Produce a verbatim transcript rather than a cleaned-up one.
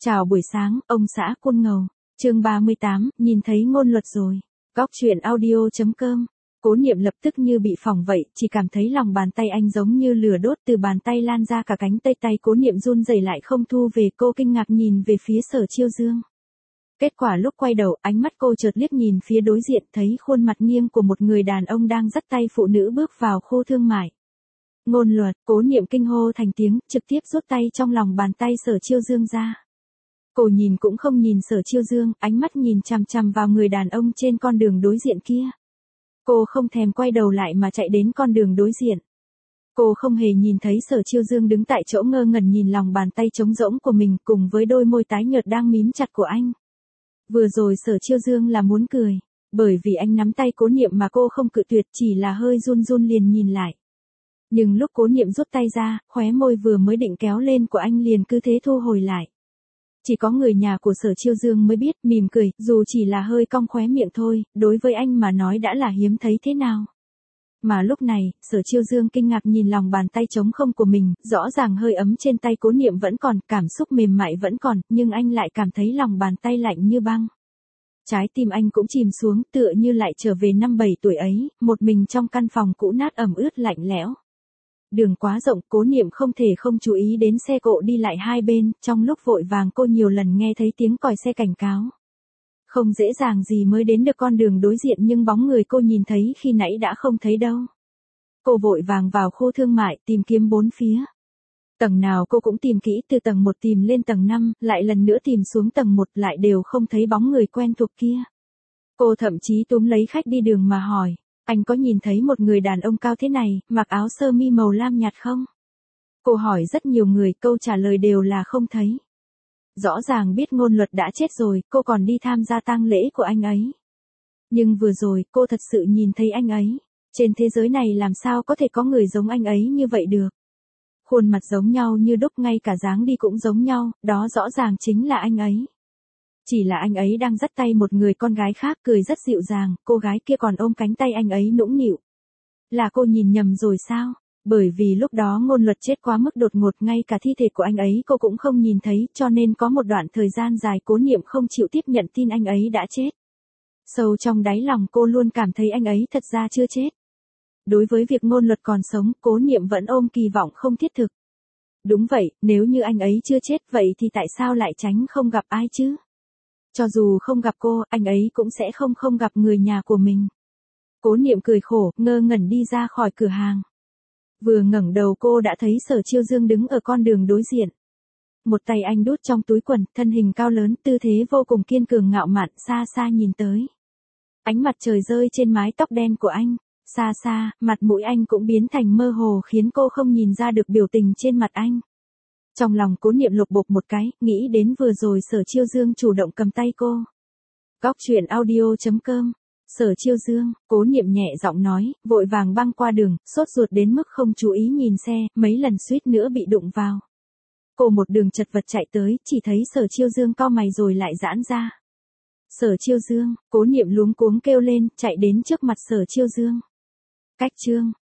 Chào buổi sáng, ông xã Côn Ngầu. Chương ba mươi tám, nhìn thấy ngôn luật rồi. Góc truyện audio.com. Cố Niệm lập tức như bị phỏng vậy, chỉ cảm thấy lòng bàn tay anh giống như lửa đốt, từ bàn tay lan ra cả cánh tay tay Cố Niệm run rẩy lại không thu về. Cô kinh ngạc nhìn về phía Sở Chiêu Dương. Kết quả lúc quay đầu, ánh mắt cô chợt liếc nhìn phía đối diện, thấy khuôn mặt nghiêng của một người đàn ông đang dắt tay phụ nữ bước vào khu thương mại. Ngôn luật. Cố Niệm kinh hô thành tiếng, trực tiếp rút tay trong lòng bàn tay Sở Chiêu Dương ra. Cô nhìn cũng không nhìn Sở Chiêu Dương, ánh mắt nhìn chằm chằm vào người đàn ông trên con đường đối diện kia. Cô không thèm quay đầu lại mà chạy đến con đường đối diện. Cô không hề nhìn thấy Sở Chiêu Dương đứng tại chỗ ngơ ngẩn nhìn lòng bàn tay trống rỗng của mình cùng với đôi môi tái nhợt đang mím chặt của anh. Vừa rồi Sở Chiêu Dương là muốn cười, bởi vì anh nắm tay Cố Niệm mà cô không cự tuyệt, chỉ là hơi run run liền nhìn lại. Nhưng lúc Cố Niệm rút tay ra, khóe môi vừa mới định kéo lên của anh liền cứ thế thu hồi lại. Chỉ có người nhà của Sở Chiêu Dương mới biết, mỉm cười, dù chỉ là hơi cong khóe miệng thôi, đối với anh mà nói đã là hiếm thấy thế nào. Mà lúc này, Sở Chiêu Dương kinh ngạc nhìn lòng bàn tay trống không của mình, rõ ràng hơi ấm trên tay Cố Niệm vẫn còn, cảm xúc mềm mại vẫn còn, nhưng anh lại cảm thấy lòng bàn tay lạnh như băng. Trái tim anh cũng chìm xuống, tựa như lại trở về năm bảy tuổi ấy, một mình trong căn phòng cũ nát ẩm ướt lạnh lẽo. Đường quá rộng, Cố Niệm không thể không chú ý đến xe cộ đi lại hai bên, trong lúc vội vàng cô nhiều lần nghe thấy tiếng còi xe cảnh cáo. Không dễ dàng gì mới đến được con đường đối diện nhưng bóng người cô nhìn thấy khi nãy đã không thấy đâu. Cô vội vàng vào khu thương mại tìm kiếm bốn phía. Tầng nào cô cũng tìm kỹ, từ tầng một tìm lên tầng năm, lại lần nữa tìm xuống tầng một lại đều không thấy bóng người quen thuộc kia. Cô thậm chí túm lấy khách đi đường mà hỏi. Anh có nhìn thấy một người đàn ông cao thế này, mặc áo sơ mi màu lam nhạt không? Cô hỏi rất nhiều người, câu trả lời đều là không thấy. Rõ ràng biết ngôn luật đã chết rồi, cô còn đi tham gia tang lễ của anh ấy. Nhưng vừa rồi, cô thật sự nhìn thấy anh ấy. Trên thế giới này làm sao có thể có người giống anh ấy như vậy được? Khuôn mặt giống nhau như đúc, ngay cả dáng đi cũng giống nhau, đó rõ ràng chính là anh ấy. Chỉ là anh ấy đang dắt tay một người con gái khác, cười rất dịu dàng, cô gái kia còn ôm cánh tay anh ấy nũng nịu. Là cô nhìn nhầm rồi sao? Bởi vì lúc đó ngôn luật chết quá mức đột ngột, ngay cả thi thể của anh ấy cô cũng không nhìn thấy, cho nên có một đoạn thời gian dài Cố Niệm không chịu tiếp nhận tin anh ấy đã chết. Sâu trong đáy lòng cô luôn cảm thấy anh ấy thật ra chưa chết. Đối với việc ngôn luật còn sống, Cố Niệm vẫn ôm kỳ vọng không thiết thực. Đúng vậy, nếu như anh ấy chưa chết vậy thì tại sao lại tránh không gặp ai chứ? Cho dù không gặp cô, anh ấy cũng sẽ không không gặp người nhà của mình. Cố Niệm cười khổ, ngơ ngẩn đi ra khỏi cửa hàng. Vừa ngẩng đầu cô đã thấy Sở Chiêu Dương đứng ở con đường đối diện. Một tay anh đút trong túi quần, thân hình cao lớn, tư thế vô cùng kiên cường ngạo mạn, xa xa nhìn tới. Ánh mặt trời rơi trên mái tóc đen của anh, xa xa, mặt mũi anh cũng biến thành mơ hồ khiến cô không nhìn ra được biểu tình trên mặt anh. Trong lòng Cố Niệm lục bục một cái, nghĩ đến vừa rồi Sở Chiêu Dương chủ động cầm tay cô. Góc truyện audio.com. Sở Chiêu Dương, Cố Niệm nhẹ giọng nói, vội vàng băng qua đường, sốt ruột đến mức không chú ý nhìn xe, mấy lần suýt nữa bị đụng vào. Cô một đường chật vật chạy tới, chỉ thấy Sở Chiêu Dương cau mày rồi lại giãn ra. Sở Chiêu Dương, Cố Niệm luống cuống kêu lên, chạy đến trước mặt Sở Chiêu Dương. Cách chương.